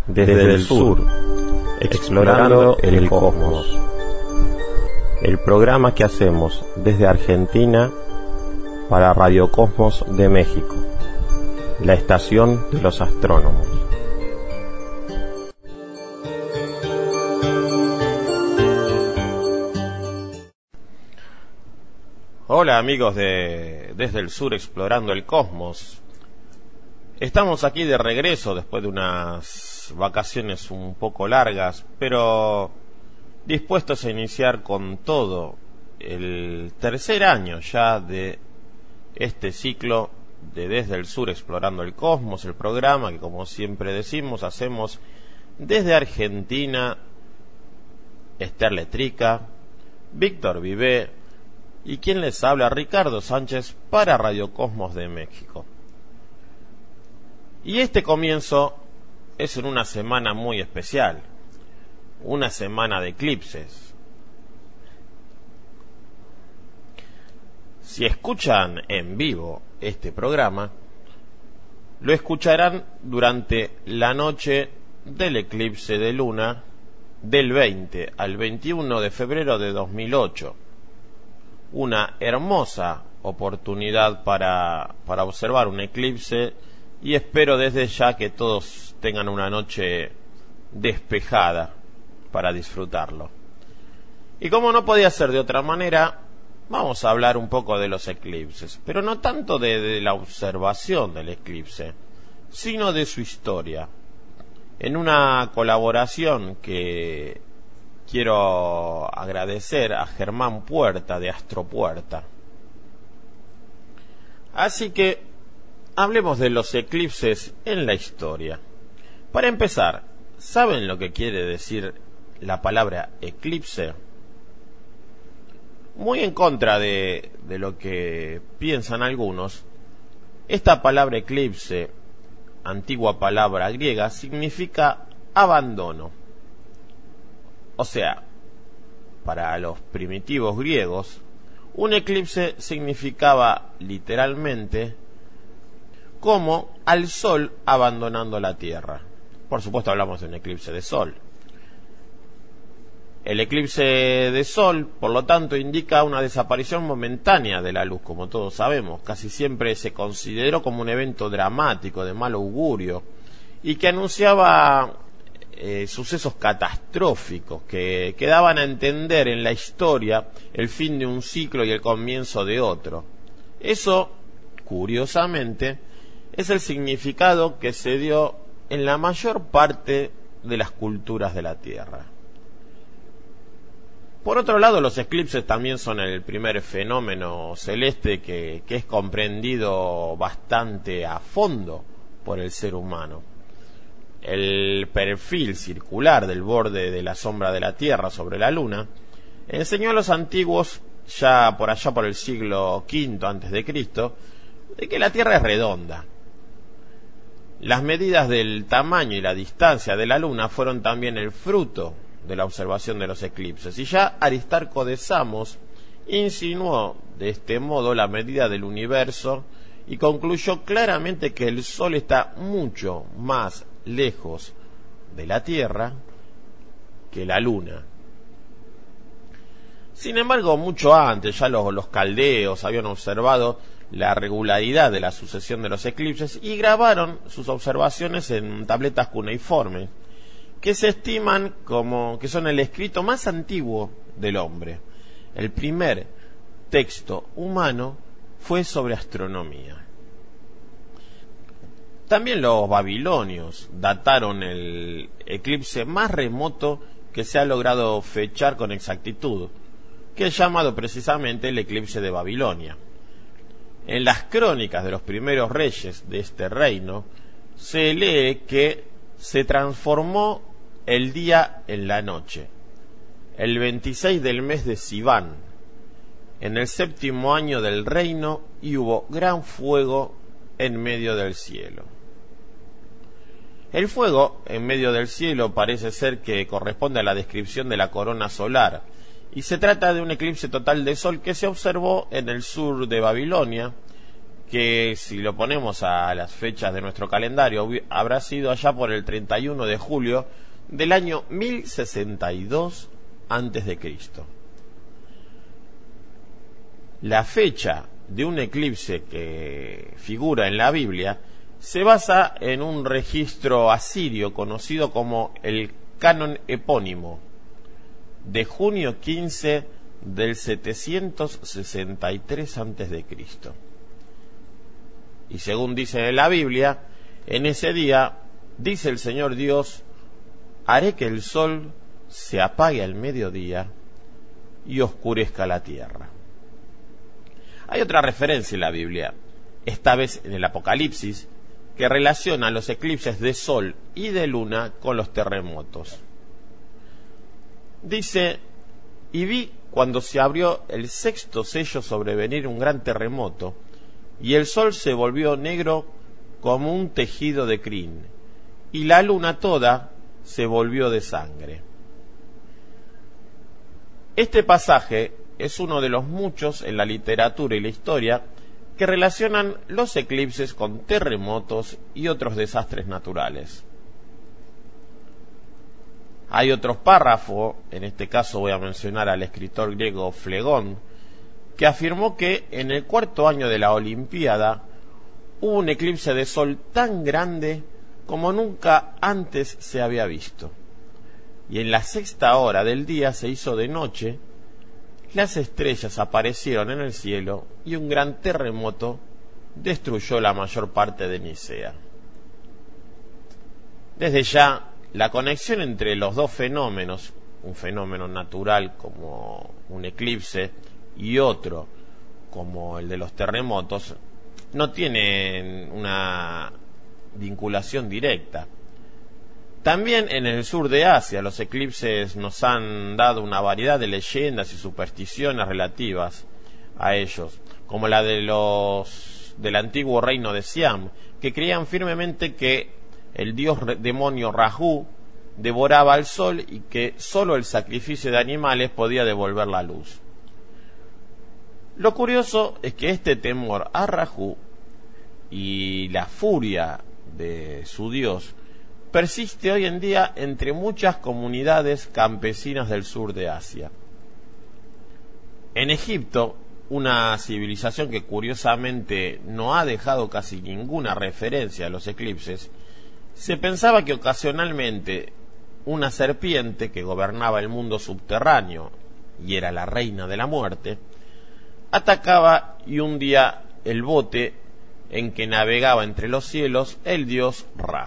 desde el sur, explorando el cosmos. El programa que hacemos desde Argentina para Radio Cosmos de México, la estación de los astrónomos. Hola amigos de Desde el Sur Explorando el Cosmos. Estamos aquí de regreso después de unas vacaciones un poco largas, pero dispuestos a iniciar con todo el tercer año ya de este ciclo de Desde el Sur Explorando el Cosmos, el programa que, como siempre decimos, hacemos desde Argentina, Esther Letrica, Víctor Vivé y quien les habla, Ricardo Sánchez, para Radio Cosmos de México. Y este comienzo es en una semana muy especial, una semana de eclipses. Si escuchan en vivo este programa, lo escucharán durante la noche del eclipse de luna del 20 al 21 de febrero de 2008. Una hermosa oportunidad para observar un eclipse, y espero desde ya que todos tengan una noche despejada para disfrutarlo. Y como no podía ser de otra manera, vamos a hablar un poco de los eclipses, pero no tanto de la observación del eclipse, sino de su historia, en una colaboración que quiero agradecer a Germán Puerta de Astropuerta. Así que hablemos de los eclipses en la historia. Para empezar, ¿saben lo que quiere decir la palabra eclipse? Muy en contra de lo que piensan algunos, esta palabra eclipse, antigua palabra griega, significa abandono. O sea, para los primitivos griegos, un eclipse significaba literalmente como al sol abandonando la Tierra. Por supuesto hablamos de un eclipse de sol. El eclipse de sol, por lo tanto, indica una desaparición momentánea de la luz, como todos sabemos. Casi siempre se consideró como un evento dramático, de mal augurio, y que anunciaba sucesos catastróficos que daban a entender en la historia el fin de un ciclo y el comienzo de otro. Eso, curiosamente, es el significado que se dio en la mayor parte de las culturas de la Tierra. Por otro lado, los eclipses también son el primer fenómeno celeste que es comprendido bastante a fondo por el ser humano. El perfil circular del borde de la sombra de la Tierra sobre la Luna enseñó a los antiguos, ya por allá por el siglo V a.C., de que la Tierra es redonda. Las medidas del tamaño y la distancia de la Luna fueron también el fruto de la observación de los eclipses, y ya Aristarco de Samos insinuó de este modo la medida del universo y concluyó claramente que el Sol está mucho más lejos de la Tierra que la Luna. Sin embargo, mucho antes ya los caldeos habían observado la regularidad de la sucesión de los eclipses y grabaron sus observaciones en tabletas cuneiformes, que se estiman como que son el escrito más antiguo del hombre. El primer texto humano fue sobre astronomía. También los babilonios dataron el eclipse más remoto que se ha logrado fechar con exactitud, que es llamado precisamente el eclipse de Babilonia. En las crónicas de los primeros reyes de este reino se lee que se transformó el día en la noche, el 26 del mes de Siván, en el 7º año del reino, y hubo gran fuego en medio del cielo. El fuego en medio del cielo parece ser que corresponde a la descripción de la corona solar, y se trata de un eclipse total de sol que se observó en el sur de Babilonia, que si lo ponemos a las fechas de nuestro calendario, habrá sido allá por el 31 de julio del año 1062 antes de Cristo. La fecha de un eclipse que figura en la Biblia se basa en un registro asirio conocido como el Canon Epónimo, de junio 15 del 763 antes de Cristo. Y según dice la Biblia, en ese día, dice el Señor Dios, haré que el sol se apague al mediodía y oscurezca la tierra. Hay otra referencia en la Biblia, esta vez en el Apocalipsis, que relaciona los eclipses de sol y de luna con los terremotos. Dice, y vi cuando se abrió el sexto sello sobrevenir un gran terremoto, y el sol se volvió negro como un tejido de crin, y la luna toda se volvió de sangre. Este pasaje es uno de los muchos en la literatura y la historia que relacionan los eclipses con terremotos y otros desastres naturales. Hay otro párrafo, en este caso voy a mencionar al escritor griego Flegón, que afirmó que en el cuarto año de la Olimpiada hubo un eclipse de sol tan grande como nunca antes se había visto. Y en la sexta hora del día se hizo de noche, las estrellas aparecieron en el cielo y un gran terremoto destruyó la mayor parte de Nicea. Desde ya, la conexión entre los dos fenómenos, un fenómeno natural como un eclipse y otro como el de los terremotos, no tienen una vinculación directa. También en el sur de Asia los eclipses nos han dado una variedad de leyendas y supersticiones relativas a ellos, como la de los del antiguo reino de Siam, que creían firmemente que el dios demonio Rahu devoraba al sol y que sólo el sacrificio de animales podía devolver la luz. Lo curioso es que este temor a Rahu y la furia de su dios persiste hoy en día entre muchas comunidades campesinas del sur de Asia. En Egipto, una civilización que curiosamente no ha dejado casi ninguna referencia a los eclipses, se pensaba que ocasionalmente una serpiente que gobernaba el mundo subterráneo y era la reina de la muerte, atacaba y hundía el bote en que navegaba entre los cielos el dios Ra.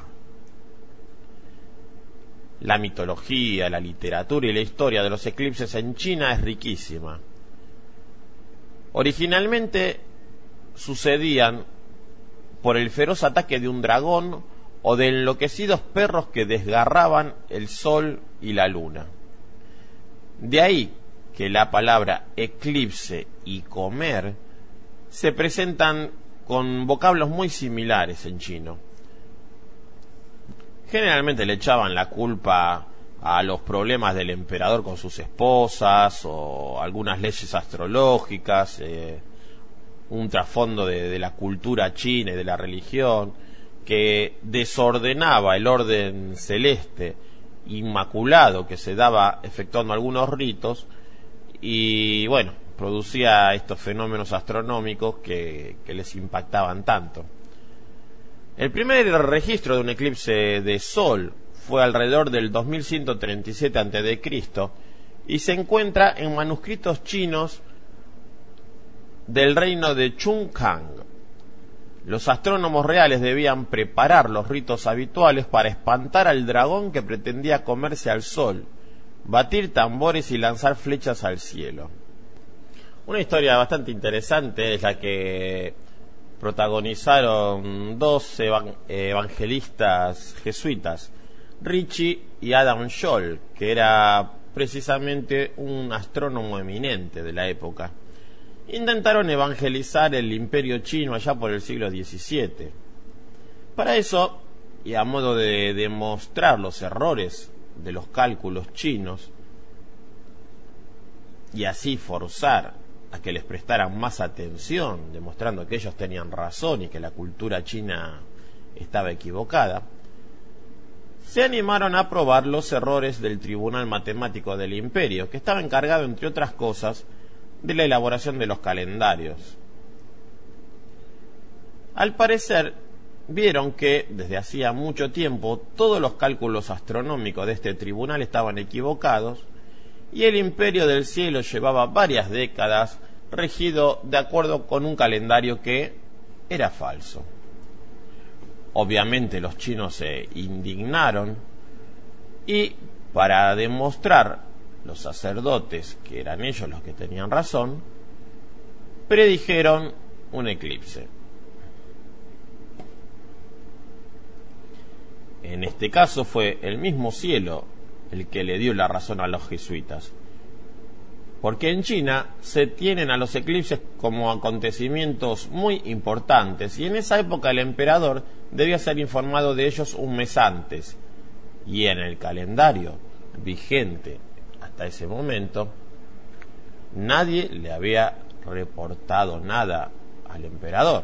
La mitología, la literatura y la historia de los eclipses en China es riquísima. Originalmente sucedían por el feroz ataque de un dragón o de enloquecidos perros que desgarraban el sol y la luna. De ahí que la palabra eclipse y comer se presentan con vocablos muy similares en chino. Generalmente le echaban la culpa a los problemas del emperador con sus esposas o algunas leyes astrológicas, un trasfondo de la cultura china y de la religión que desordenaba el orden celeste inmaculado que se daba efectuando algunos ritos y bueno, producía estos fenómenos astronómicos que les impactaban tanto. El primer registro de un eclipse de sol fue alrededor del 2137 a.C. y se encuentra en manuscritos chinos del reino de Chungkang. Los astrónomos reales debían preparar los ritos habituales para espantar al dragón que pretendía comerse al sol, batir tambores y lanzar flechas al cielo. Una historia bastante interesante es la que protagonizaron dos evangelistas jesuitas, Ritchie y Adam Scholl, que era precisamente un astrónomo eminente de la época. Intentaron evangelizar el imperio chino allá por el siglo XVII. Para eso, y a modo de demostrar los errores de los cálculos chinos, y así forzar a que les prestaran más atención, demostrando que ellos tenían razón y que la cultura china estaba equivocada, se animaron a probar los errores del Tribunal Matemático del Imperio, que estaba encargado, entre otras cosas, de la elaboración de los calendarios. Al parecer, vieron que desde hacía mucho tiempo todos los cálculos astronómicos de este tribunal estaban equivocados y el Imperio del Cielo llevaba varias décadas regido de acuerdo con un calendario que era falso. Obviamente los chinos se indignaron y, para demostrar los sacerdotes que eran ellos los que tenían razón, predijeron un eclipse. En este caso fue el mismo cielo el que le dio la razón a los jesuitas, porque en China se tienen a los eclipses como acontecimientos muy importantes y en esa época el emperador debía ser informado de ellos un mes antes, y en el calendario vigente hasta ese momento nadie le había reportado nada al emperador.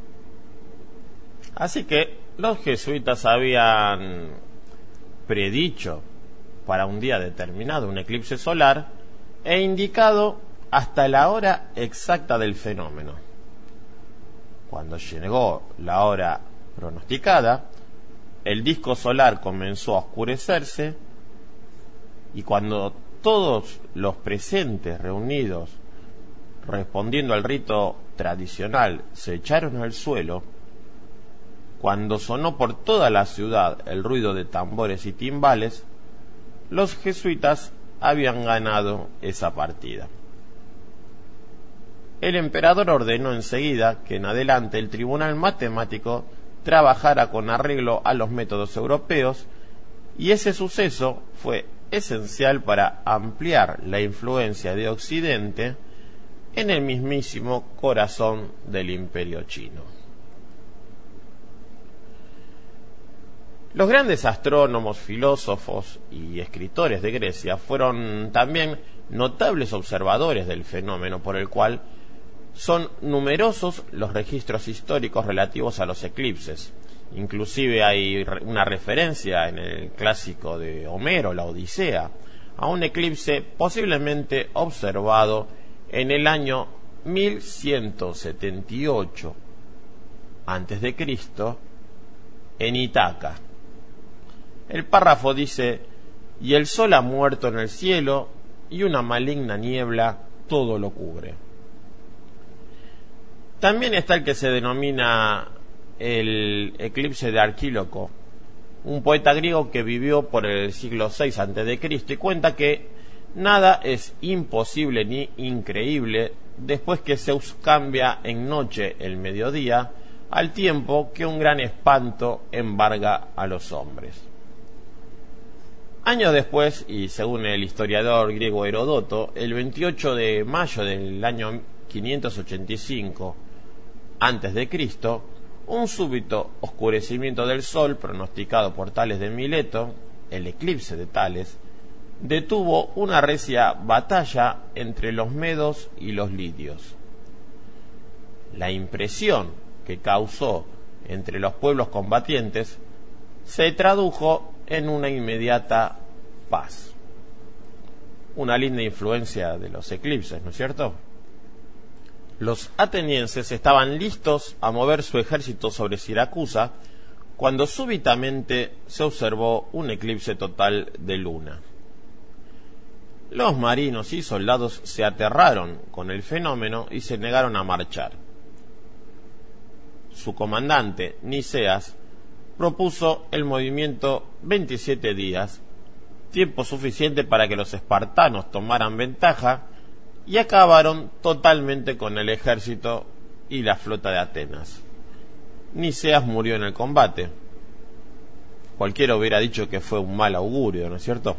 Así que los jesuitas habían predicho para un día determinado un eclipse solar e indicado hasta la hora exacta del fenómeno. Cuando llegó la hora pronosticada, el disco solar comenzó a oscurecerse y cuando todos los presentes reunidos, respondiendo al rito tradicional, se echaron al suelo, cuando sonó por toda la ciudad el ruido de tambores y timbales, los jesuitas habían ganado esa partida. El emperador ordenó enseguida que en adelante el tribunal matemático trabajara con arreglo a los métodos europeos, y ese suceso fue esencial para ampliar la influencia de Occidente en el mismísimo corazón del Imperio chino. Los grandes astrónomos, filósofos y escritores de Grecia fueron también notables observadores del fenómeno, por el cual son numerosos los registros históricos relativos a los eclipses. Inclusive hay una referencia en el clásico de Homero, la Odisea, a un eclipse posiblemente observado en el año 1178 a.C. en Ítaca. El párrafo dice: y el sol ha muerto en el cielo, y una maligna niebla todo lo cubre. También está el que se denomina el eclipse de Arquíloco, un poeta griego que vivió por el siglo VI a.C. y cuenta que nada es imposible ni increíble después que Zeus cambia en noche el mediodía, al tiempo que un gran espanto embarga a los hombres. Años después, y según el historiador griego Heródoto, el 28 de mayo del año 585 a.C., un súbito oscurecimiento del sol, pronosticado por Tales de Mileto, el eclipse de Tales, detuvo una recia batalla entre los medos y los lidios. La impresión que causó entre los pueblos combatientes se tradujo en una inmediata paz. Una linda influencia de los eclipses, ¿no es cierto? Los atenienses estaban listos a mover su ejército sobre Siracusa cuando súbitamente se observó un eclipse total de luna. Los marinos y soldados se aterraron con el fenómeno y se negaron a marchar. Su comandante, Niceas, propuso el movimiento 27 días, tiempo suficiente para que los espartanos tomaran ventaja, y acabaron totalmente con el ejército y la flota de Atenas. Niceas murió en el combate. Cualquiera hubiera dicho que fue un mal augurio, ¿no es cierto?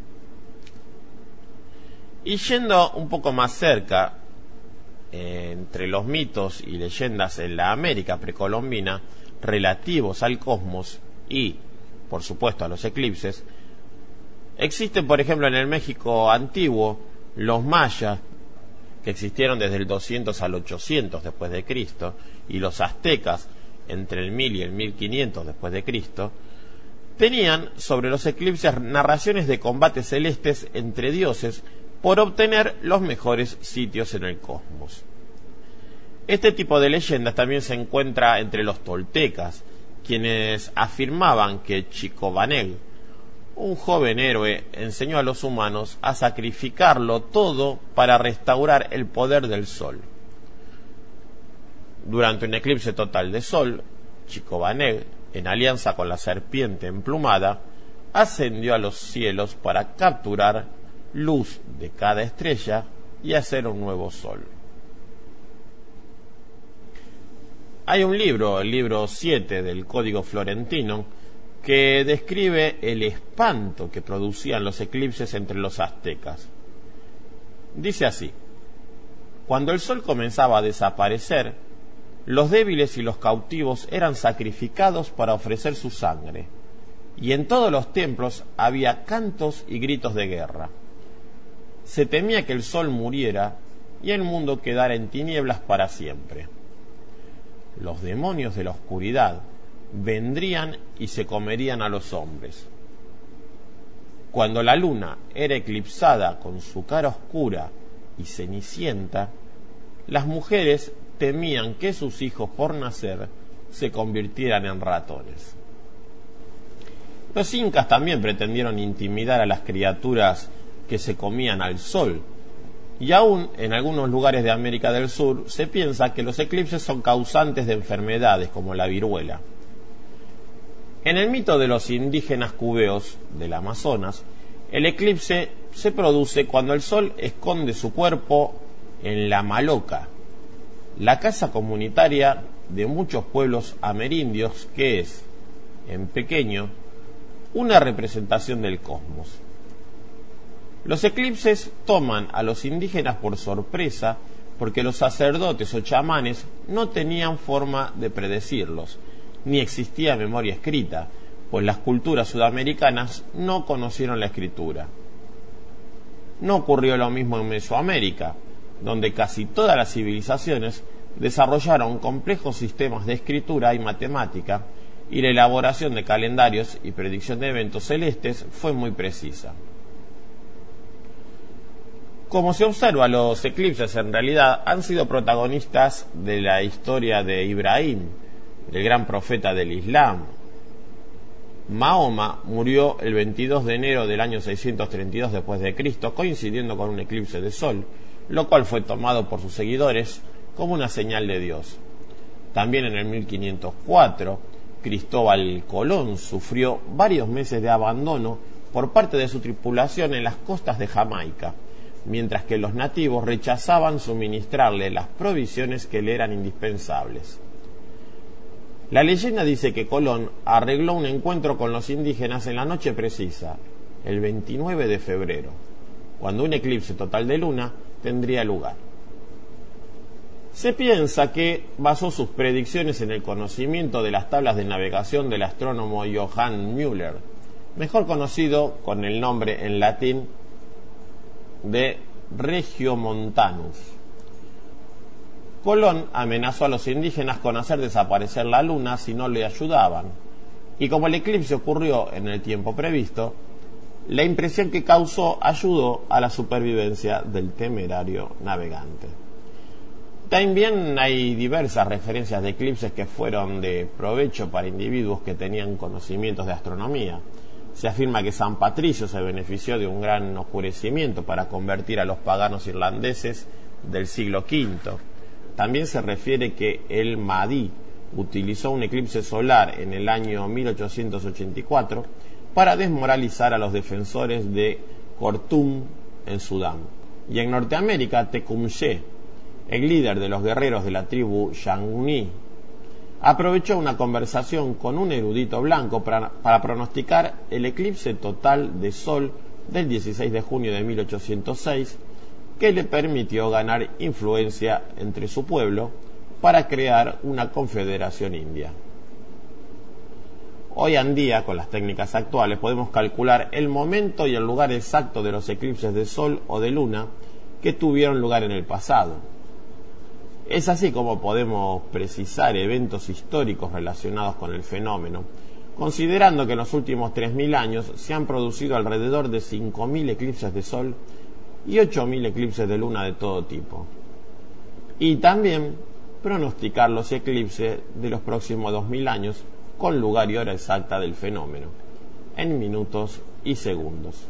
Y yendo un poco más cerca, entre los mitos y leyendas en la América precolombina relativos al cosmos y, por supuesto, a los eclipses, existen, por ejemplo, en el México antiguo, los mayas que existieron desde el 200 al 800 después de Cristo, y los aztecas entre el 1000 y el 1500 después de Cristo, tenían sobre los eclipses narraciones de combates celestes entre dioses por obtener los mejores sitios en el cosmos. Este tipo de leyendas también se encuentra entre los toltecas, quienes afirmaban que Chicobaneg, un joven héroe, enseñó a los humanos a sacrificarlo todo para restaurar el poder del sol. Durante un eclipse total de sol, Chicobaneg, en alianza con la serpiente emplumada, ascendió a los cielos para capturar luz de cada estrella y hacer un nuevo sol. Hay un libro, el libro 7 del Código Florentino, que describe el espanto que producían los eclipses entre los aztecas. Dice así: cuando el sol comenzaba a desaparecer, los débiles y los cautivos eran sacrificados para ofrecer su sangre, y en todos los templos había cantos y gritos de guerra. Se temía que el sol muriera y el mundo quedara en tinieblas para siempre. Los demonios de la oscuridad vendrían y se comerían a los hombres. Cuando la luna era eclipsada con su cara oscura y cenicienta, las mujeres temían que sus hijos por nacer se convirtieran en ratones. Los incas también pretendieron intimidar a las criaturas que se comían al sol, y aún en algunos lugares de América del Sur se piensa que los eclipses son causantes de enfermedades como la viruela. En el mito de los indígenas cubeos del Amazonas, el eclipse se produce cuando el sol esconde su cuerpo en la maloca, la casa comunitaria de muchos pueblos amerindios, que es, en pequeño, una representación del cosmos. Los eclipses toman a los indígenas por sorpresa porque los sacerdotes o chamanes no tenían forma de predecirlos, ni existía memoria escrita, pues las culturas sudamericanas no conocieron la escritura. No ocurrió lo mismo en Mesoamérica, donde casi todas las civilizaciones desarrollaron complejos sistemas de escritura y matemática, y la elaboración de calendarios y predicción de eventos celestes fue muy precisa. Como se observa, los eclipses en realidad han sido protagonistas de la historia de Ibrahim, el gran profeta del Islam. Mahoma murió el 22 de enero del año 632 después de Cristo, coincidiendo con un eclipse de sol, lo cual fue tomado por sus seguidores como una señal de Dios. También en el 1504, Cristóbal Colón sufrió varios meses de abandono por parte de su tripulación en las costas de Jamaica, mientras que los nativos rechazaban suministrarle las provisiones que le eran indispensables. La leyenda dice que Colón arregló un encuentro con los indígenas en la noche precisa, el 29 de febrero, cuando un eclipse total de luna tendría lugar. Se piensa que basó sus predicciones en el conocimiento de las tablas de navegación del astrónomo Johann Müller, mejor conocido con el nombre en latín de Regiomontanus. Colón amenazó a los indígenas con hacer desaparecer la luna si no le ayudaban, y como el eclipse ocurrió en el tiempo previsto, la impresión que causó ayudó a la supervivencia del temerario navegante. También hay diversas referencias de eclipses que fueron de provecho para individuos que tenían conocimientos de astronomía. Se afirma que San Patricio se benefició de un gran oscurecimiento para convertir a los paganos irlandeses del siglo V. También se refiere que el Mahdi utilizó un eclipse solar en el año 1884 para desmoralizar a los defensores de Khartoum en Sudán. Y en Norteamérica, Tecumseh, el líder de los guerreros de la tribu Shawnee, aprovechó una conversación con un erudito blanco para pronosticar el eclipse total de sol del 16 de junio de 1806, que le permitió ganar influencia entre su pueblo para crear una confederación india. Hoy en día, con las técnicas actuales, podemos calcular el momento y el lugar exacto de los eclipses de sol o de luna, que tuvieron lugar en el pasado. Es así como podemos precisar eventos históricos relacionados con el fenómeno, considerando que en los últimos 3.000 años se han producido alrededor de 5.000 eclipses de sol y 8.000 eclipses de luna de todo tipo. Y también pronosticar los eclipses de los próximos 2.000 años con lugar y hora exacta del fenómeno, en minutos y segundos.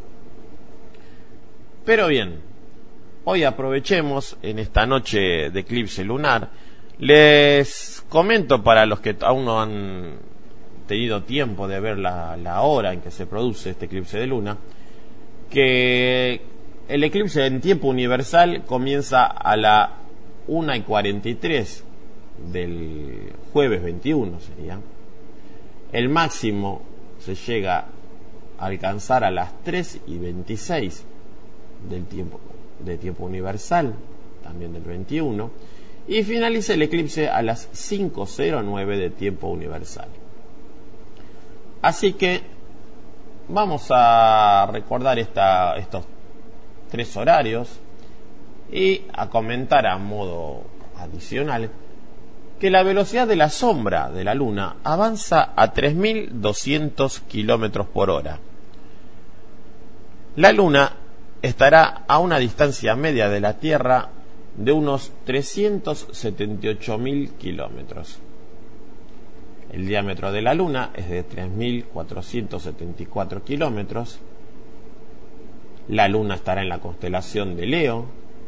Pero bien, hoy aprovechemos en esta noche de eclipse lunar. Les comento, para los que aún no han tenido tiempo de ver la hora en que se produce este eclipse de luna, que el eclipse en tiempo universal comienza a la 1:43 del jueves 21 sería. El máximo se llega a alcanzar a las 3:26 del tiempo universal, también del 21, y finaliza el eclipse a las 5:09 de tiempo universal. Así que vamos a recordar estos 3 horarios y a comentar a modo adicional que la velocidad de la sombra de la Luna avanza a 3.200 kilómetros por hora. La Luna estará a una distancia media de la Tierra de unos 378.000 kilómetros. El diámetro de la Luna es de 3.474 kilómetros. La Luna estará en la constelación de Leo.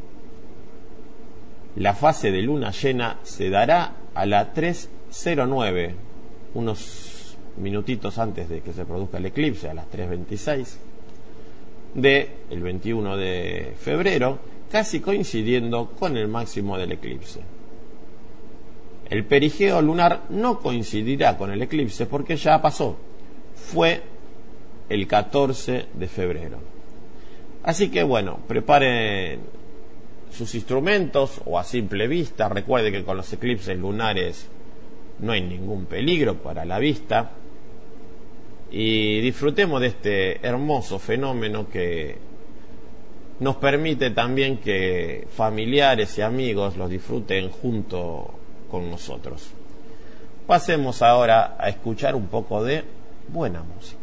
La fase de luna llena se dará a la 3:09, unos minutitos antes de que se produzca el eclipse, a las 3:26 del 21 de febrero, casi coincidiendo con el máximo del eclipse. El perigeo lunar no coincidirá con el eclipse porque ya pasó, fue el 14 de febrero. Así que bueno, preparen sus instrumentos o a simple vista. Recuerde que con los eclipses lunares no hay ningún peligro para la vista, y disfrutemos de este hermoso fenómeno que nos permite también que familiares y amigos los disfruten junto con nosotros. Pasemos ahora a escuchar un poco de buena música.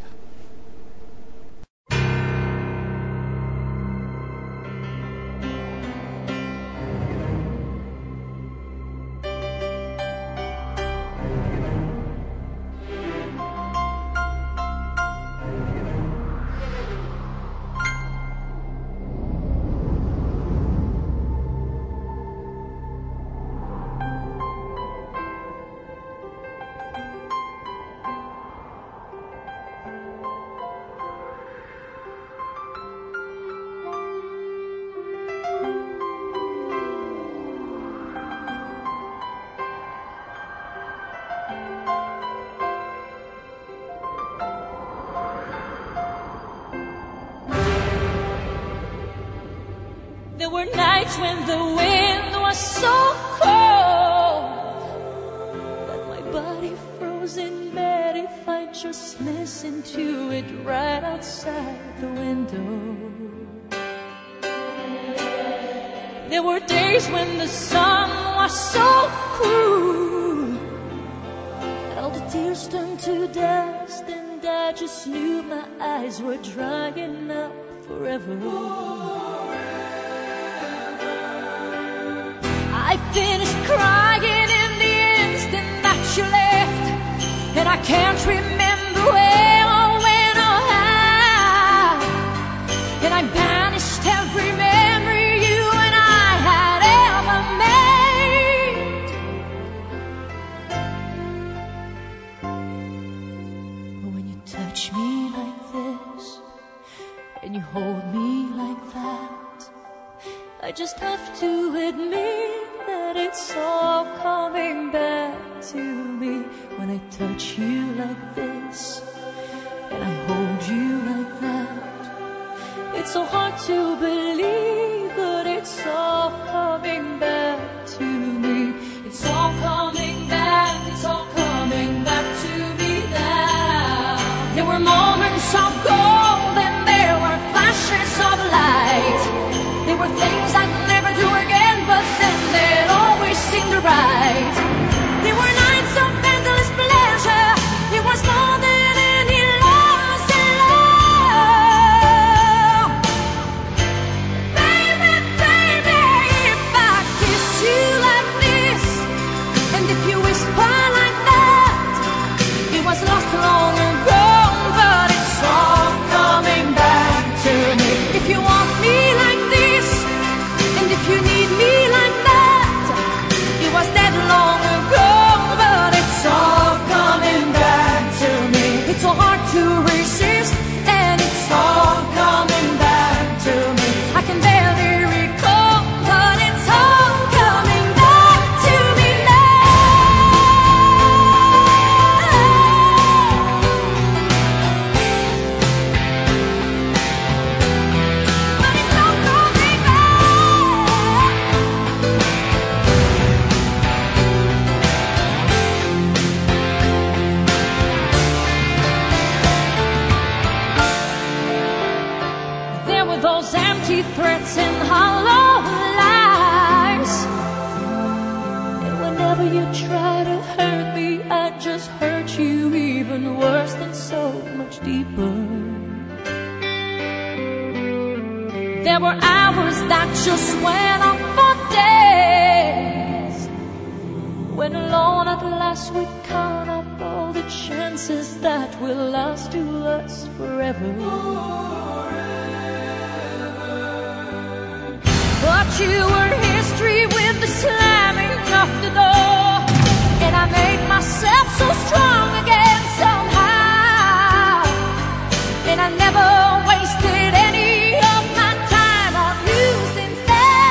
There were nights when the wind was so cold that my body froze in bed if I just listened to it right outside the window. There were days when the sun was so cruel that all the tears turned to dust, and I just knew my eyes were drying up forever. I finished crying in the instant that you left, and I can't remember where or when or how, and I banished every memory you and I had ever made. But when you touch me like this, and you hold me like that, I just have to admit that it's all coming back to me. When I touch you like this and I hold you like that, it's so hard to believe, but it's all coming back to me. It's all coming back, it's all coming back to me now. There were moments of gold and there were flashes of light. There were things empty threats and hollow lies. And whenever you try to hurt me, I just hurt you even worse and so much deeper. There were hours that just went on for days, when alone at last we'd count up all the chances that will last to us forever. But you were history with the slamming of the door, and I made myself so strong again somehow. And I never wasted any of my time on you since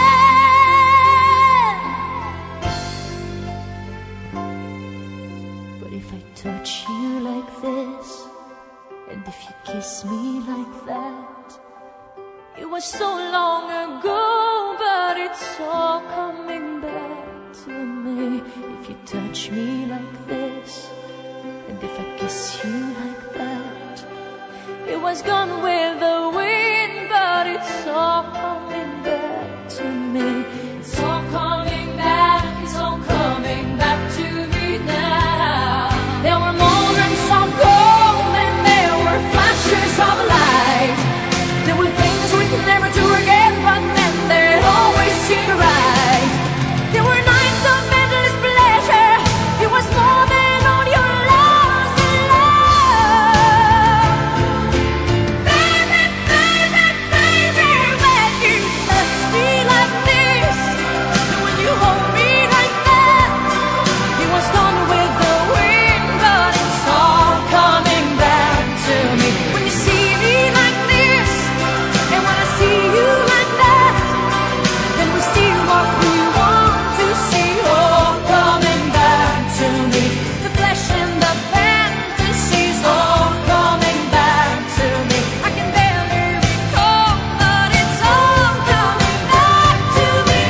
then. But if I touch you like this, and if you kiss me like that, it was so long ago, but it's all coming back to me. If you touch me like this, and if I kiss you like that, it was gone with the wind, but it's all coming back to me. It's all coming back, it's all coming back to me now. There were moments of gold and there were flashes of light. There were things we'd never do again, but then they'd always seem right. There were nights of endless pleasure. It was more than all your loves and love. Baby, baby, baby, when you touch me like this, and when you hold me like that, it was gone with the wind, but it's all coming back to me. When you see me like this, and when I see you like that, then we see what we want to see, all coming back to me. The flesh and the fantasies, all coming back to me. I can barely recall, but it's all coming back to me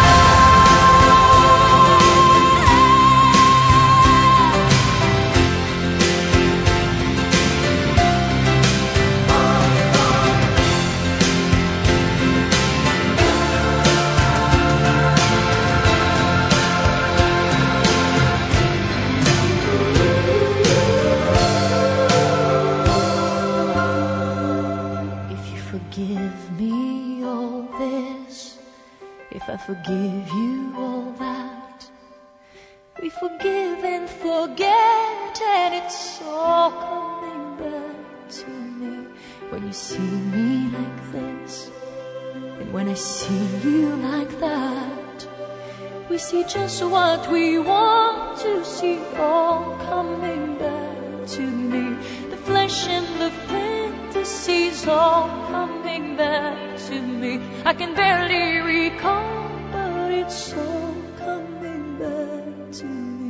If you forgive me all this, if I forgive you all that, we forgive and forget, and it's all coming back to me. When you see me like this, and when I see you like that, we see just what we want to see, all coming back to me. The flesh and the fantasies, all coming back to me. I can barely recall, but it's all coming back to me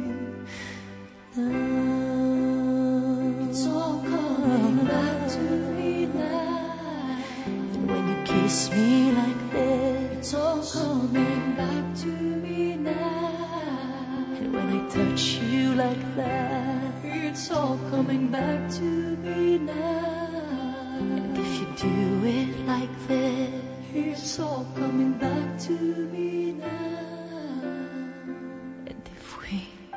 now. It's all coming back to me now. And when you kiss me like this, it's all coming back to me now. And when I touch you like that, it's all coming back to me now. And if you do it like this, it's all coming back to me now. And if we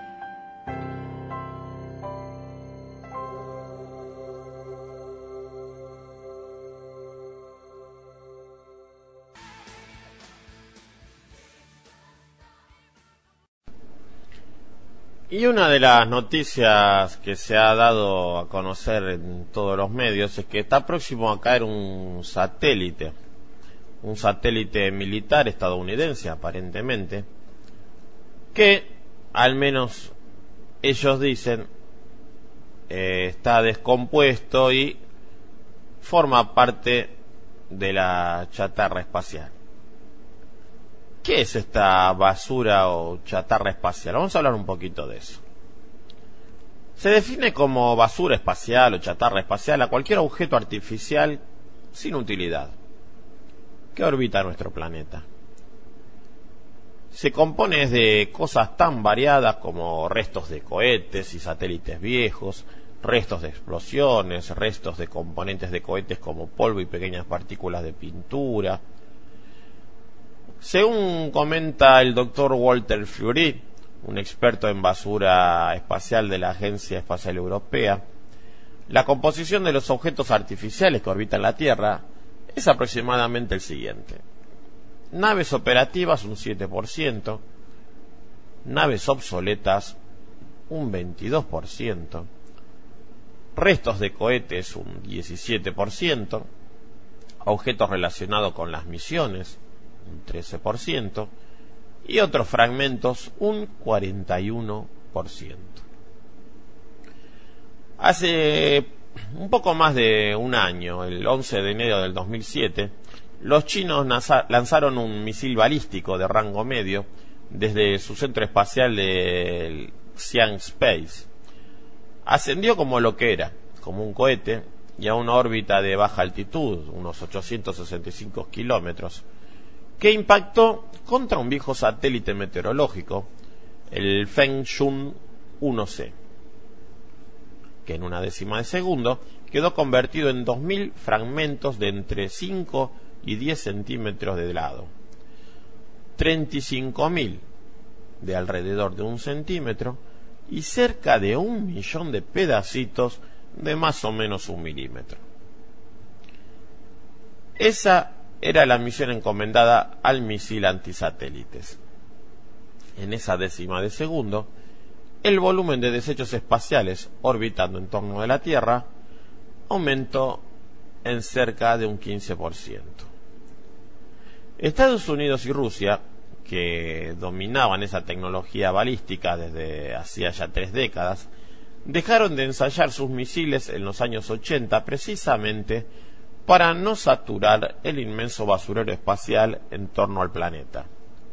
Y una de las noticias que se ha dado a conocer en todos los medios es que está próximo a caer un satélite militar estadounidense aparentemente, que al menos ellos dicen está descompuesto y forma parte de la chatarra espacial. ¿Qué es esta basura o chatarra espacial? Vamos a hablar un poquito de eso. Se define como basura espacial o chatarra espacial a cualquier objeto artificial sin utilidad que orbita nuestro planeta. Se compone de cosas tan variadas como restos de cohetes y satélites viejos, restos de explosiones, restos de componentes de cohetes como polvo y pequeñas partículas de pintura, Según comenta el doctor Walter Fleury, un experto en basura espacial de la Agencia Espacial Europea, la composición de los objetos artificiales que orbitan la Tierra es aproximadamente el siguiente: naves operativas un 7%, naves obsoletas un 22%, restos de cohetes un 17%, objetos relacionados con las misiones un 13% y otros fragmentos un 41%. Hace un poco más de un año, el 11 de enero del 2007, los chinos lanzaron un misil balístico de rango medio desde su centro espacial de Xi'an Space. Ascendió como lo que era, como un cohete, y a una órbita de baja altitud, unos 865 kilómetros, que impactó contra un viejo satélite meteorológico, el Fengshun 1C, que en una décima de segundo quedó convertido en 2000 fragmentos de entre 5 y 10 centímetros de lado, 35.000 de alrededor de 1 centímetro y cerca de 1 millón de pedacitos de más o menos 1 milímetro. Esa era la misión encomendada al misil antisatélites. En esa décima de segundo, el volumen de desechos espaciales orbitando en torno de la Tierra aumentó en cerca de un 15%. Estados Unidos y Rusia, que dominaban esa tecnología balística desde hacía ya 3 décadas, dejaron de ensayar sus misiles en los años 80 precisamente para no saturar el inmenso basurero espacial en torno al planeta.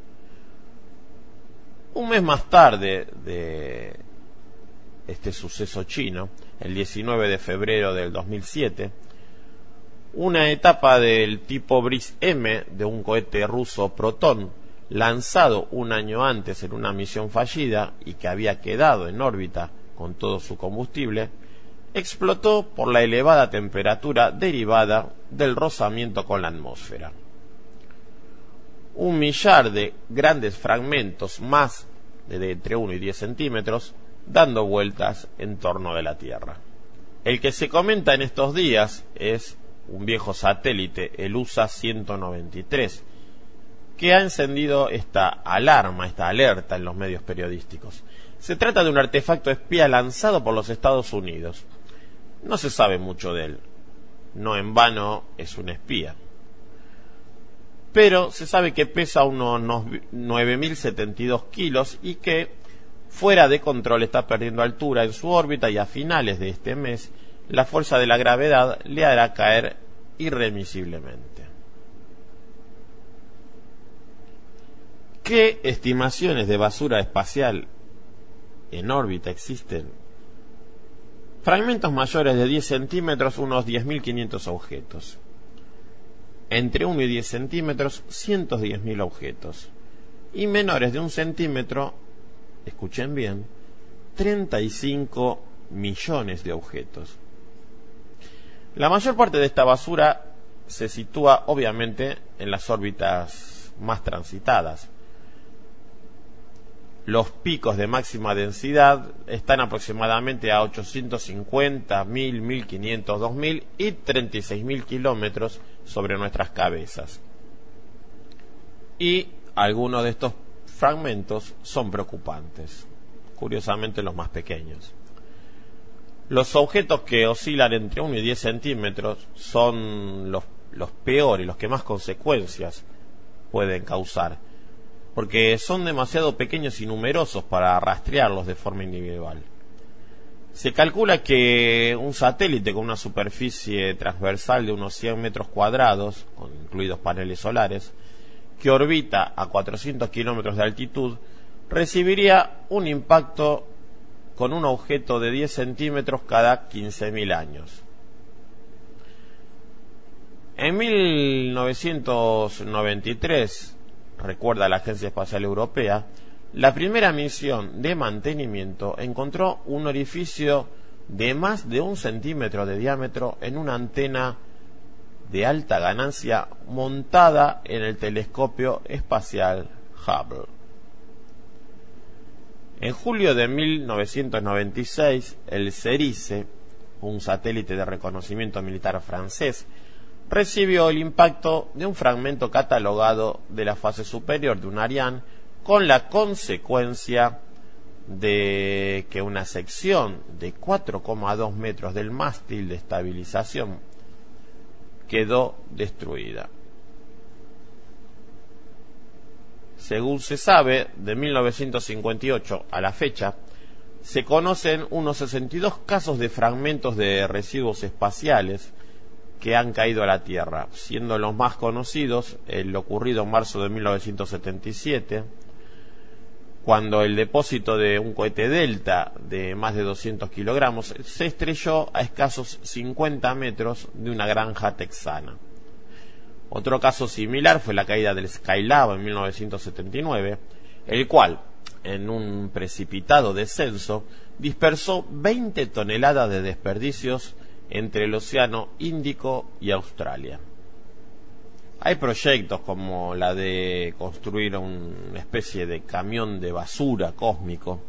Un mes más tarde de este suceso chino, el 19 de febrero del 2007, una etapa del tipo Briz-M de un cohete ruso Proton, lanzado un año antes en una misión fallida y que había quedado en órbita con todo su combustible, explotó por la elevada temperatura derivada del rozamiento con la atmósfera. 1 millar de grandes fragmentos más de entre 1 y 10 centímetros dando vueltas en torno de la Tierra. El que se comenta en estos días es un viejo satélite, el USA 193, que ha encendido esta alarma, esta alerta en los medios periodísticos. Se trata de un artefacto espía lanzado por los Estados Unidos. No se sabe mucho de él. No en vano es un espía. Pero se sabe que pesa unos 9.072 kilos y que, fuera de control, está perdiendo altura en su órbita y a finales de este mes la fuerza de la gravedad le hará caer irremisiblemente. ¿Qué estimaciones de basura espacial en órbita existen? Fragmentos mayores de 10 centímetros, unos 10.500 objetos. Entre 1 y 10 centímetros, 110.000 objetos. Y menores de 1 centímetro, escuchen bien, 35 millones de objetos. La mayor parte de esta basura se sitúa obviamente en las órbitas más transitadas. Los picos de máxima densidad están aproximadamente a 850, 1000, 1500, 2000 y 36.000 kilómetros sobre nuestras cabezas. Y algunos de estos fragmentos son preocupantes, curiosamente los más pequeños. Los objetos que oscilan entre 1 y 10 centímetros son los peores, los que más consecuencias pueden causar, porque son demasiado pequeños y numerosos para rastrearlos de forma individual. Se calcula que un satélite con una superficie transversal de unos 100 metros cuadrados, incluidos paneles solares, que orbita a 400 kilómetros de altitud, recibiría un impacto con un objeto de 10 centímetros cada 15.000 años. En 1993, recuerda la Agencia Espacial Europea, la primera misión de mantenimiento encontró un orificio de más de 1 centímetro de diámetro en una antena de alta ganancia montada en el telescopio espacial Hubble. En julio de 1996, el CERICE, un satélite de reconocimiento militar francés, recibió el impacto de un fragmento catalogado de la fase superior de un Ariane, con la consecuencia de que una sección de 4,2 metros del mástil de estabilización quedó destruida. Según se sabe, de 1958 a la fecha, se conocen unos 62 casos de fragmentos de residuos espaciales que han caído a la Tierra, siendo los más conocidos el ocurrido en marzo de 1977, cuando el depósito de un cohete Delta de más de 200 kilogramos se estrelló a escasos 50 metros de una granja texana. Otro caso similar fue la caída del Skylab en 1979, el cual, en un precipitado descenso, dispersó 20 toneladas de desperdicios entre el Océano Índico y Australia. Hay proyectos como la de construir una especie de camión de basura cósmico,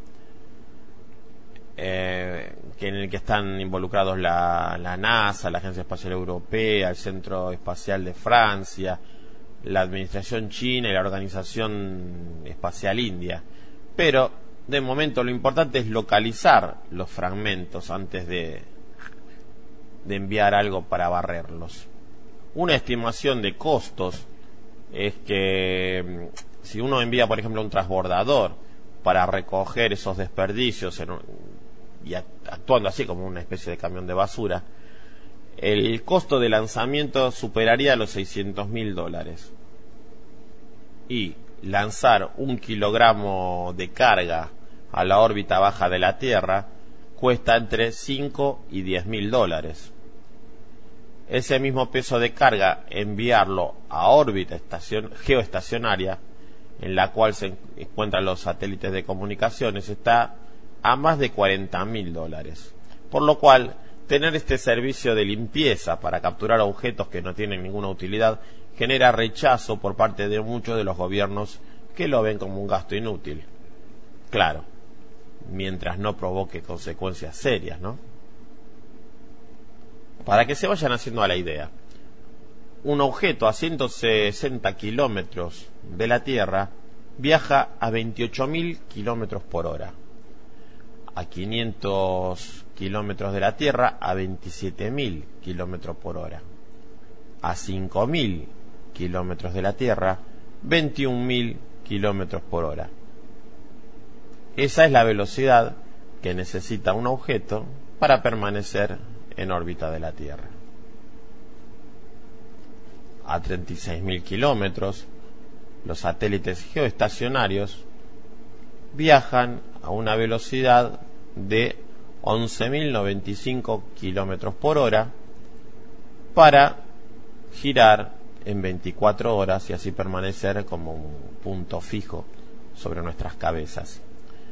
en el que están involucrados la NASA, la Agencia Espacial Europea, el Centro Espacial de Francia, la Administración China y la Organización Espacial India. Pero, de momento, lo importante es localizar los fragmentos antes de enviar algo para barrerlos. Una estimación de costos es que si uno envía, por ejemplo, un transbordador para recoger esos desperdicios y actuando así como una especie de camión de basura, el costo de lanzamiento superaría los $600.000. Y lanzar 1 kilogramo de carga a la órbita baja de la Tierra cuesta entre $5 y $10.000. Ese mismo peso de carga, enviarlo a órbita geoestacionaria, en la cual se encuentran los satélites de comunicaciones, está a más de $40.000. Por lo cual, tener este servicio de limpieza para capturar objetos que no tienen ninguna utilidad genera rechazo por parte de muchos de los gobiernos que lo ven como un gasto inútil. Claro, mientras no provoque consecuencias serias, ¿no? Para que se vayan haciendo a la idea, un objeto a 160 kilómetros de la Tierra viaja a 28.000 kilómetros por hora. A 500 kilómetros de la Tierra a 27.000 kilómetros por hora. A 5.000 kilómetros de la Tierra, 21.000 kilómetros por hora. Esa es la velocidad que necesita un objeto para permanecer en órbita de la Tierra. A 36.000 kilómetros, los satélites geoestacionarios viajan a una velocidad de 11.095 kilómetros por hora para girar en 24 horas y así permanecer como un punto fijo sobre nuestras cabezas.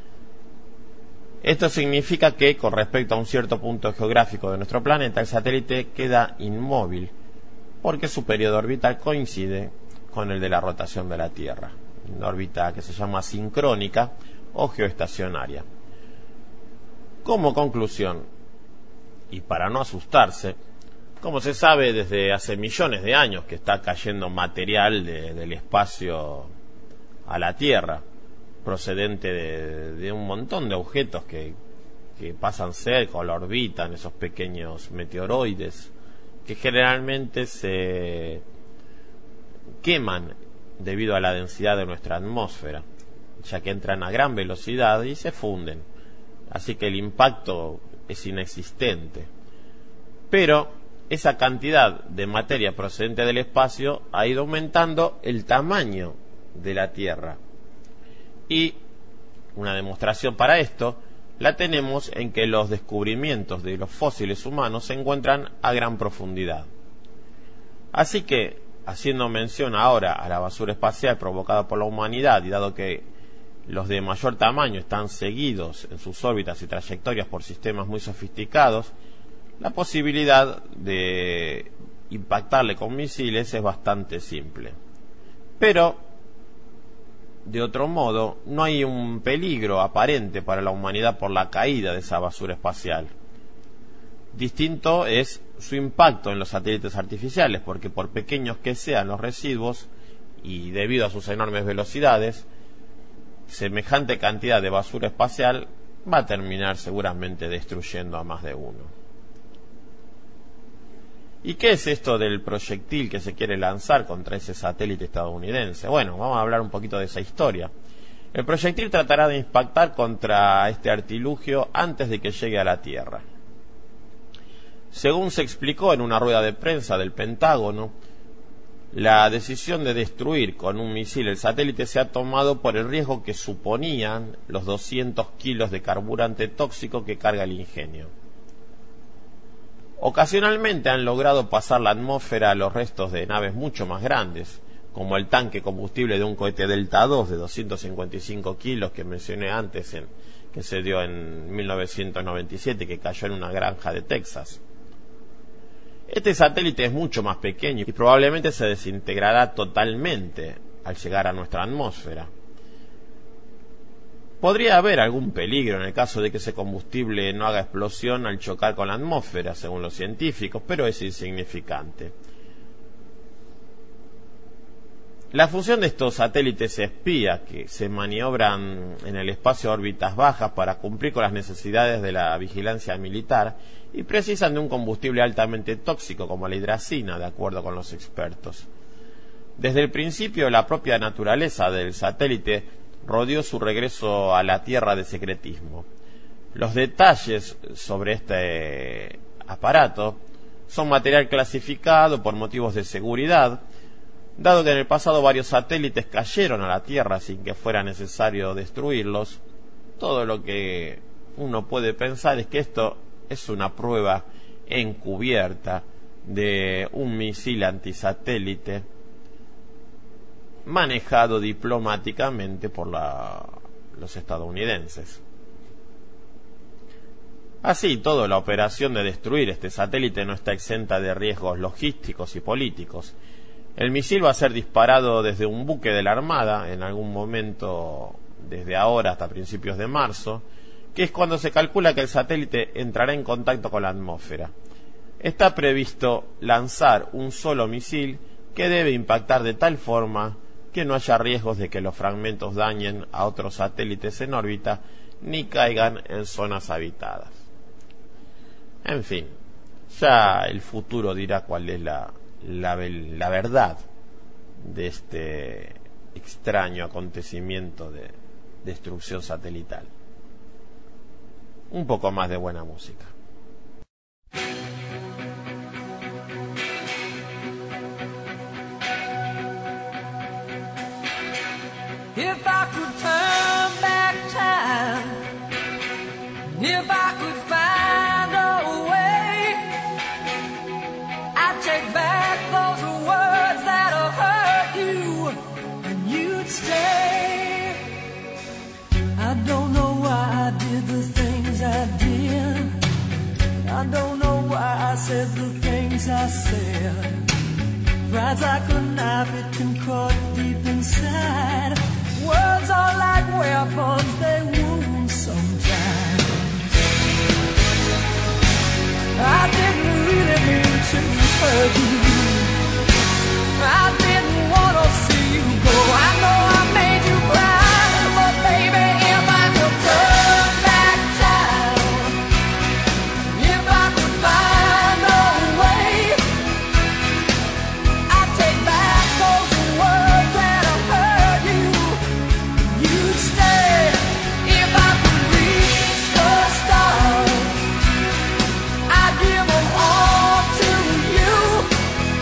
Esto significa que, con respecto a un cierto punto geográfico de nuestro planeta, el satélite queda inmóvil, porque su periodo orbital coincide con el de la rotación de la Tierra, una órbita que se llama sincrónica o geoestacionaria. Como conclusión, y para no asustarse, como se sabe desde hace millones de años que está cayendo material del espacio a la Tierra, procedente de un montón de objetos que pasan cerca o la orbitan, esos pequeños meteoroides que generalmente se queman debido a la densidad de nuestra atmósfera, ya que entran a gran velocidad y se funden, así que el impacto es inexistente. Pero esa cantidad de materia procedente del espacio ha ido aumentando el tamaño de la Tierra. Y una demostración para esto la tenemos en que los descubrimientos de los fósiles humanos se encuentran a gran profundidad. Así que, haciendo mención ahora a la basura espacial provocada por la humanidad, y dado que los de mayor tamaño están seguidos en sus órbitas y trayectorias por sistemas muy sofisticados, la posibilidad de impactarle con misiles es bastante simple. Pero, de otro modo, no hay un peligro aparente para la humanidad por la caída de esa basura espacial. Distinto es su impacto en los satélites artificiales, porque por pequeños que sean los residuos, y debido a sus enormes velocidades, semejante cantidad de basura espacial va a terminar seguramente destruyendo a más de uno. ¿Y qué es esto del proyectil que se quiere lanzar contra ese satélite estadounidense? Bueno, vamos a hablar un poquito de esa historia. El proyectil tratará de impactar contra este artilugio antes de que llegue a la Tierra. Según se explicó en una rueda de prensa del Pentágono, la decisión de destruir con un misil el satélite se ha tomado por el riesgo que suponían los 200 kilos de carburante tóxico que carga el ingenio. Ocasionalmente han logrado pasar la atmósfera a los restos de naves mucho más grandes, como el tanque combustible de un cohete Delta II de 255 kilos que mencioné antes, que se dio en 1997, que cayó en una granja de Texas. Este satélite es mucho más pequeño y probablemente se desintegrará totalmente al llegar a nuestra atmósfera. Podría haber algún peligro en el caso de que ese combustible no haga explosión al chocar con la atmósfera, según los científicos, pero es insignificante. La función de estos satélites espía, que se maniobran en el espacio a órbitas bajas para cumplir con las necesidades de la vigilancia militar, y precisan de un combustible altamente tóxico como la hidracina, de acuerdo con los expertos. Desde el principio, la propia naturaleza del satélite rodeó su regreso a la Tierra de secretismo. Los detalles sobre este aparato son material clasificado por motivos de seguridad, dado que en el pasado varios satélites cayeron a la Tierra sin que fuera necesario destruirlos. Todo lo que uno puede pensar es que esto es una prueba encubierta de un misil antisatélite manejado diplomáticamente por los estadounidenses. Así todo, la operación de destruir este satélite no está exenta de riesgos logísticos y políticos. El misil va a ser disparado desde un buque de la Armada en algún momento desde ahora hasta principios de marzo, que es cuando se calcula que el satélite entrará en contacto con la atmósfera. Está previsto lanzar un solo misil que debe impactar de tal forma que no haya riesgos de que los fragmentos dañen a otros satélites en órbita ni caigan en zonas habitadas. En fin, ya el futuro dirá cuál es la verdad de este extraño acontecimiento de destrucción satelital. Un poco más de buena música. If I could turn back time, if I could find a way, I'd take back those words that have hurt you, and you'd stay. I don't know why I did the things I did. I don't know why I said the things I said. Pride's like a knife, it can cut deep inside. Words are like weapons, they wound sometimes. I didn't really mean to hurt you. I didn't want to see you go. I know I made you cry, but baby, if I could turn back time, if I could find a way, I'd take back those words that have hurt you. You'd stay. If I could reach the stars, I'd give them all to you.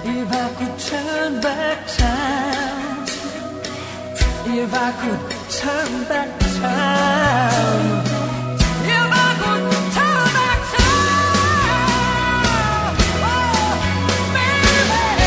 If I could turn back time, if I could turn back time, if I could turn back time, oh, baby,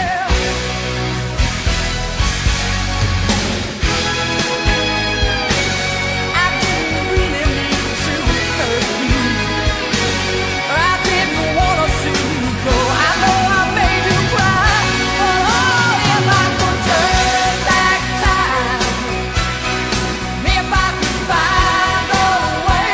I didn't really mean to hurt you, or I didn't want to see you go. I know I made you cry, but oh, if I could turn back time, if I could find a way,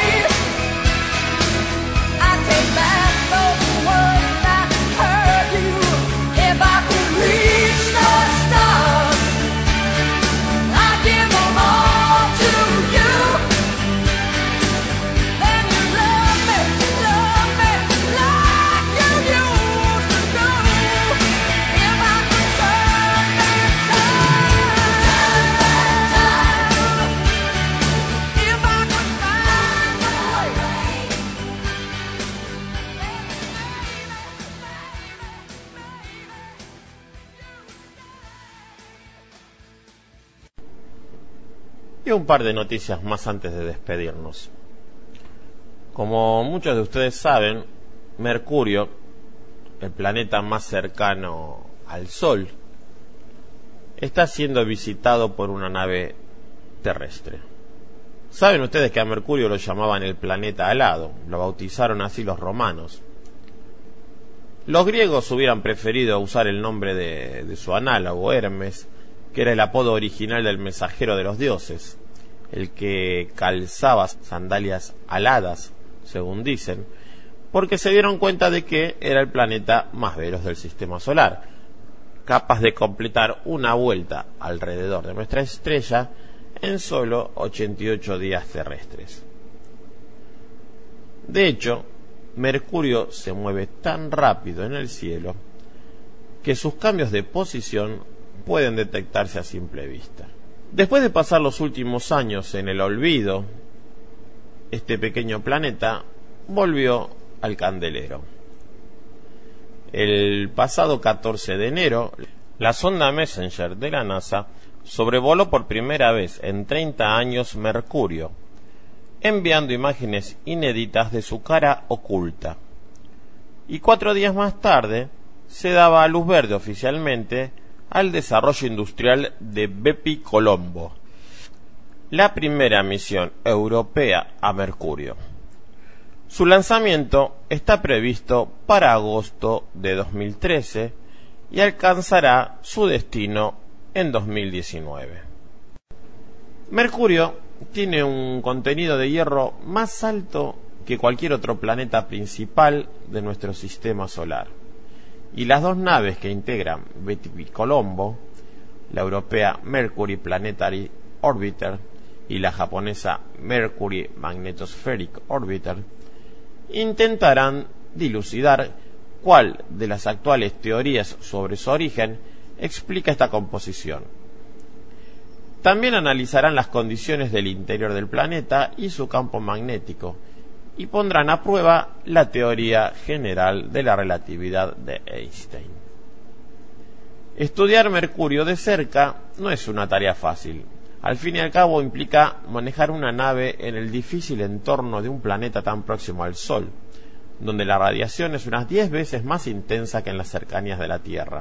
I'd take back those words that hurt you. If I could reach the stars, I'd give them all to you. Then you love me like you used to do. If I could turn back time, if I could find a way. Y un par de noticias más antes de despedirnos. Como muchos de ustedes saben, Mercurio, el planeta más cercano al Sol, está siendo visitado por una nave terrestre. Saben ustedes que a Mercurio lo llamaban el planeta alado, lo bautizaron así los romanos. Los griegos hubieran preferido usar el nombre de su análogo, Hermes, que era el apodo original del mensajero de los dioses, el que calzaba sandalias aladas, según dicen, porque se dieron cuenta de que era el planeta más veloz del sistema solar, capaz de completar una vuelta alrededor de nuestra estrella en solo 88 días terrestres. De hecho, Mercurio se mueve tan rápido en el cielo que sus cambios de posición pueden detectarse a simple vista. Después de pasar los últimos años en el olvido, este pequeño planeta volvió al candelero. El pasado 14 de enero, la sonda Messenger de la NASA sobrevoló por primera vez en 30 años Mercurio, enviando imágenes inéditas de su cara oculta. Y 4 días más tarde se daba a luz verde oficialmente al desarrollo industrial de Bepi Colombo, la primera misión europea a Mercurio. Su lanzamiento está previsto para agosto de 2013 y alcanzará su destino en 2019. Mercurio tiene un contenido de hierro más alto que cualquier otro planeta principal de nuestro sistema solar. Y las dos naves que integran Bepi Colombo, la europea Mercury Planetary Orbiter y la japonesa Mercury Magnetospheric Orbiter, intentarán dilucidar cuál de las actuales teorías sobre su origen explica esta composición. También analizarán las condiciones del interior del planeta y su campo magnético, y pondrán a prueba la teoría general de la relatividad de Einstein. Estudiar Mercurio de cerca no es una tarea fácil. Al fin y al cabo implica manejar una nave en el difícil entorno de un planeta tan próximo al Sol, donde la radiación es unas 10 veces más intensa que en las cercanías de la Tierra.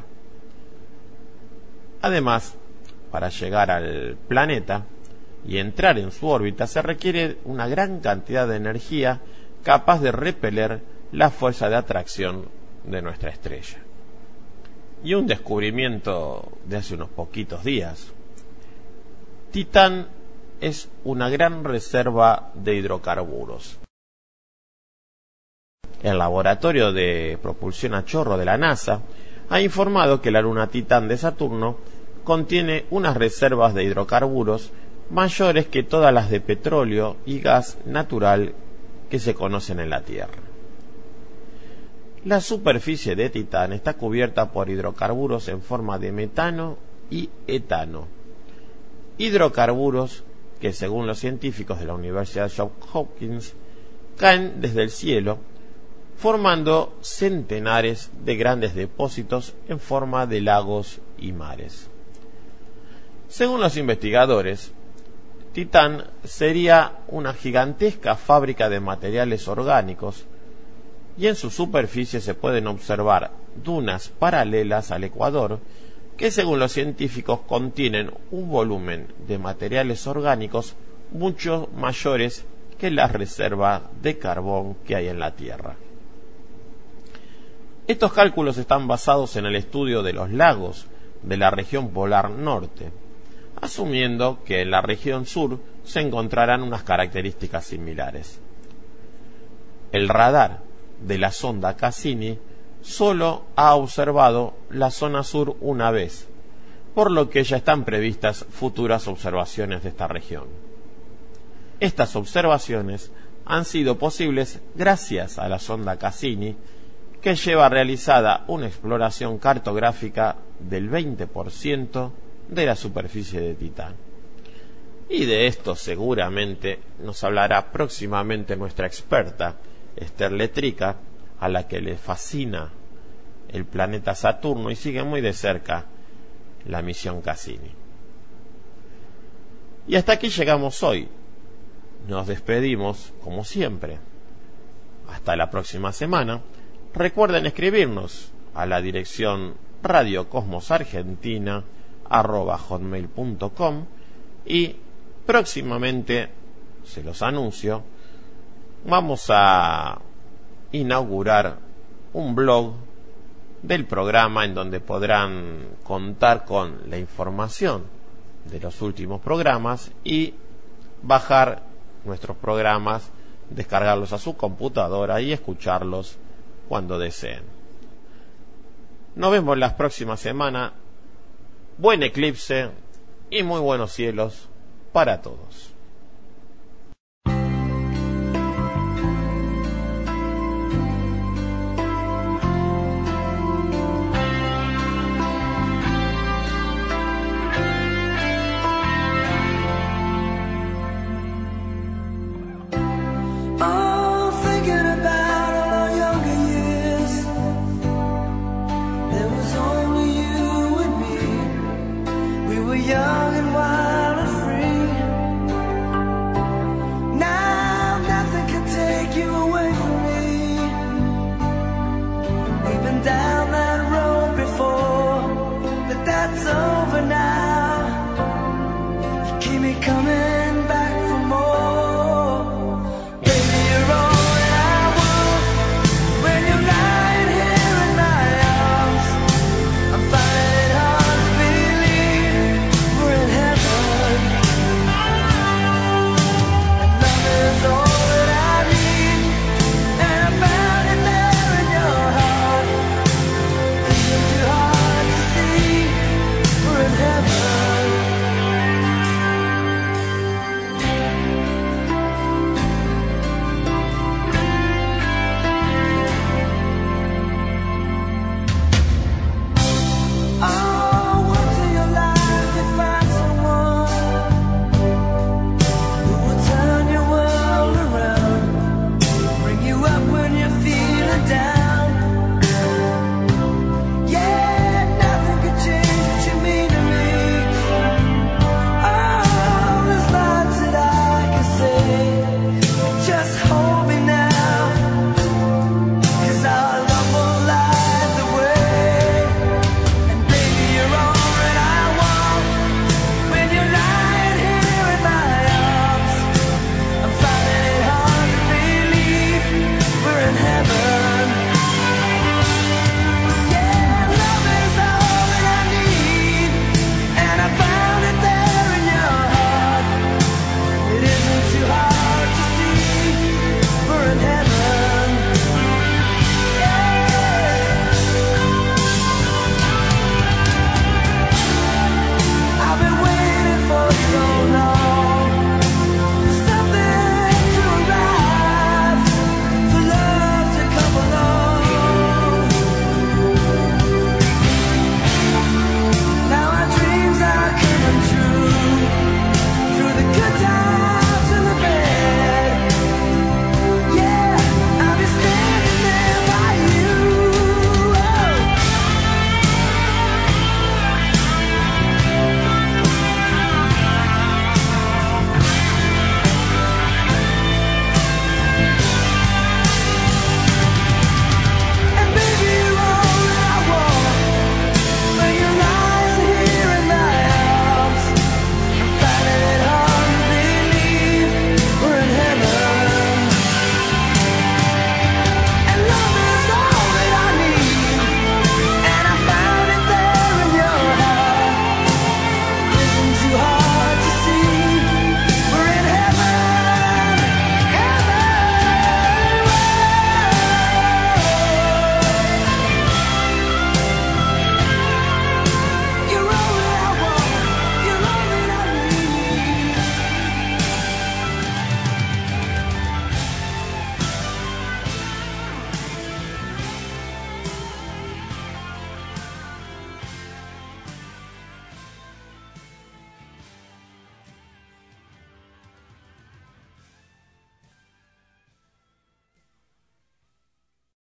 Además, para llegar al planeta y entrar en su órbita se requiere una gran cantidad de energía capaz de repeler la fuerza de atracción de nuestra estrella. Y un descubrimiento de hace unos poquitos días: Titán es una gran reserva de hidrocarburos. El laboratorio de propulsión a chorro de la NASA ha informado que la luna Titán de Saturno contiene unas reservas de hidrocarburos mayores que todas las de petróleo y gas natural que se conocen en la Tierra. La superficie de Titán está cubierta por hidrocarburos en forma de metano y etano, hidrocarburos que, según los científicos de la Universidad Johns Hopkins, caen desde el cielo formando centenares de grandes depósitos en forma de lagos y mares. Según los investigadores, Titán sería una gigantesca fábrica de materiales orgánicos y en su superficie se pueden observar dunas paralelas al ecuador que, según los científicos, contienen un volumen de materiales orgánicos mucho mayores que las reservas de carbón que hay en la Tierra. Estos cálculos están basados en el estudio de los lagos de la región polar norte, asumiendo que en la región sur se encontrarán unas características similares. El radar de la sonda Cassini solo ha observado la zona sur una vez, por lo que ya están previstas futuras observaciones de esta región. Estas observaciones han sido posibles gracias a la sonda Cassini, que lleva realizada una exploración cartográfica del 20% de la superficie de Titán. Y de esto seguramente nos hablará próximamente nuestra experta, Esther Letrica, a la que le fascina el planeta Saturno y sigue muy de cerca la misión Cassini. Y hasta aquí llegamos hoy. Nos despedimos como siempre. Hasta la próxima semana. Recuerden escribirnos a la dirección radiocosmosargentina@hotmail.com y próximamente, se los anuncio, vamos a inaugurar un blog del programa en donde podrán contar con la información de los últimos programas y bajar nuestros programas, descargarlos a su computadora y escucharlos cuando deseen. Nos vemos la próxima semana. Buen eclipse y muy buenos cielos para todos.